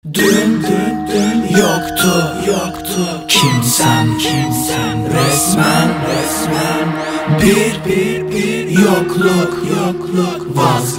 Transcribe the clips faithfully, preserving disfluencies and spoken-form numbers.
Dün dün dün yoktu yoktu kimsem kimsem resmen resmen bir bir bir yokluk yokluk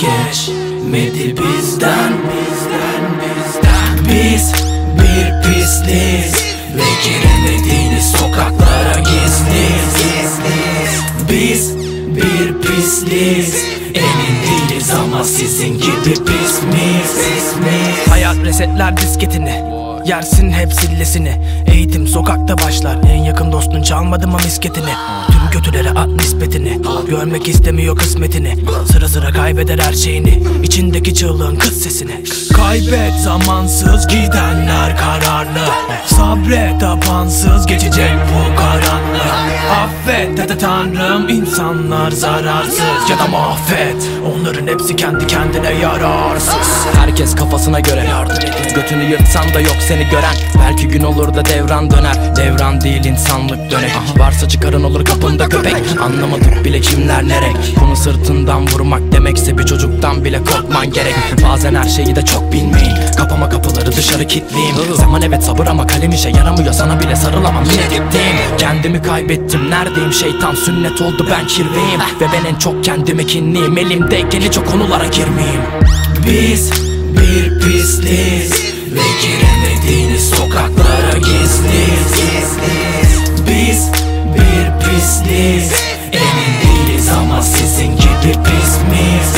vazgeçmedi bizden bizden bizden. Biz bir pisliyiz ve giremediğiniz sokaklara gizliyiz gizliyiz. Biz bir pisliyiz, emin değiliz ama sizin gibi pis miyiz? Hayat resetler disketini, yersin hep sillesini. Eğitim sokakta başlar, en yakın dostun çalmadı mı misketini? Tüm kötülere at nispetini, görmek istemiyor kısmetini. Sıra sıra kaybeder her şeyini, içindeki çığlığın kız sesini. Kaybet zamansız, gidenler kararlı. Sabret apansız, geçecek bu karanlık. Affet dede tanrım, insanlar zararsız. Ya da mahvet, onların hepsi kendi kendine yararsız. Herkes kafasına göre yardım edin. Götünü yırtsan da yok seni gören. Belki gün olur da devran döner. Devran değil insanlık dönek. Varsa çıkarın olur kapında köpek. Anlamadık bile kimler nerek. Bunu sırtından vurmak demekse bir çocuktan bile korkman gerek. Bazen her şeyi de çok bilmeyin. Kapama kapıları dışarı kilitleyeyim. Zaman evet sabır ama kalem işe yaramıyor. Sana bile sarılamam yine dipteyim. Kendimi kaybettim neredeyim, şeytan sünnet oldu ben kirveyim. Ve ben en çok kendime kinliyim. Elimdeyken hiç o konulara girmeyeyim. Biz bir pisliyiz ve giremediğiniz sokaklara gizliyiz gizliyiz. Biz bir pisliyiz, emin değiliz ama sizin gibi pis miyiz?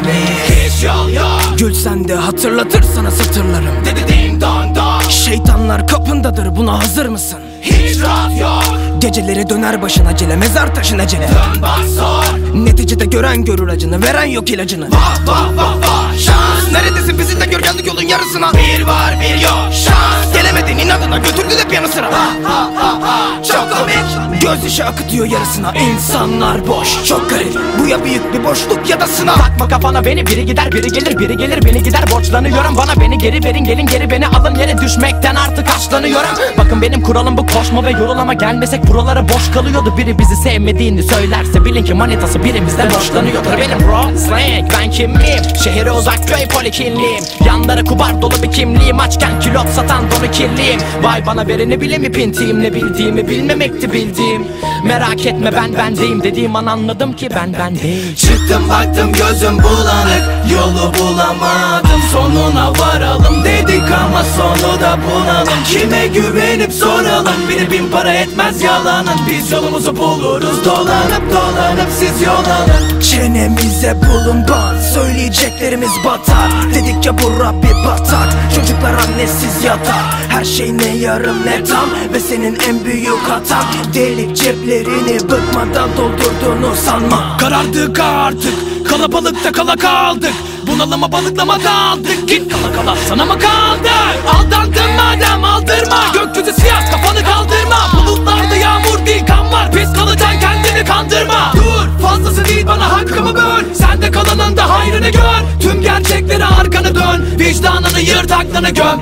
Hiç yol yok. Gülsen de hatırlatır sana satırlarım. Dedi ding dong dong. Şeytanlar kapındadır, buna hazır mısın? Hiç rahat yok. Geceleri döner başına acele, mezar taşın acele. Dön bak sor. Neticede gören görür acını, veren yok ilacını. Vah vah vah vah şans. Neredesin bizi de gör, geldik yolun yarısına. Bir var bir yok şans. Gelemedin inadına, götürdün hep yanı sıra. Ha ha ha ha. Çok komik. Gözyaşı akıtıyor yarısına, insanlar boş. Çok garip, bu ya büyük bir boşluk ya da sınav. Takma kafana beni, biri gider biri gelir, biri gelir beni gider. Borçlanıyorum bana, beni geri verin, gelin geri beni alın. Yere düşmekten artık açlanıyorum. Bakın benim kuralım bu, koşma ve yorul ama gelmesek buralara boş kalıyordu. Biri bizi sevmediğini söylerse bilin ki manitası birimizden boşlanıyordur. Benim bro slang, ben kimliğim? Şehre uzak köy polikinliyim. Yanları kubar dolu bir kimliğim. Açken kilot satan donu kirliyim. Vay bana vereni bile mi pintiyim? Ne bildiğimi bilmemekti bildiğim. Merak etme ben bendeyim dediğim an anladım ki ben ben değil. Çıktım baktım gözüm bulanık, yolu bulamadım. Sonuna varalım dedik ama sonu da bunalım. Kime güvenip soralım, biri bin para etmez yalanın. Biz yolumuzu buluruz dolanıp dolanıp siz yol alın. Çenemize bulunban, söyleyeceklerimiz batar. Dedik ya bu rap bir batak, çocuklar annesiz yatar. Her şey ne yarım ne tam ve senin en büyük hatan. Delik ceplerini bıkmadan doldurduğunu sanma. Karardık artık, kalabalıkta kala kaldık. Bunalıma balıklama daldık, git kala kala sana mı kaldı? Aldandın madem aldırma, gökyüzü siyah kafanı kaldırma. Bulutlarda yağmur değil kan var, pis kalacaksın kendini kandırma. Dur fazlası değil bana hakkımı böl, sende kalanın da hayrını gör. Tüm gerçekleri arkanı dön, vicdanını yırt aklını göm.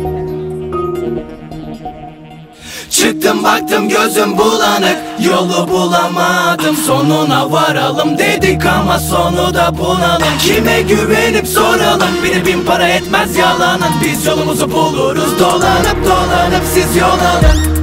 Çıktım baktım gözüm bulanık, yolu bulamadım. Sonuna varalım dedik ama sonu da bunalım. Kime güvenip soralım, biri bin para etmez yalanın. Biz yolumuzu buluruz dolanıp dolanıp siz yol alın.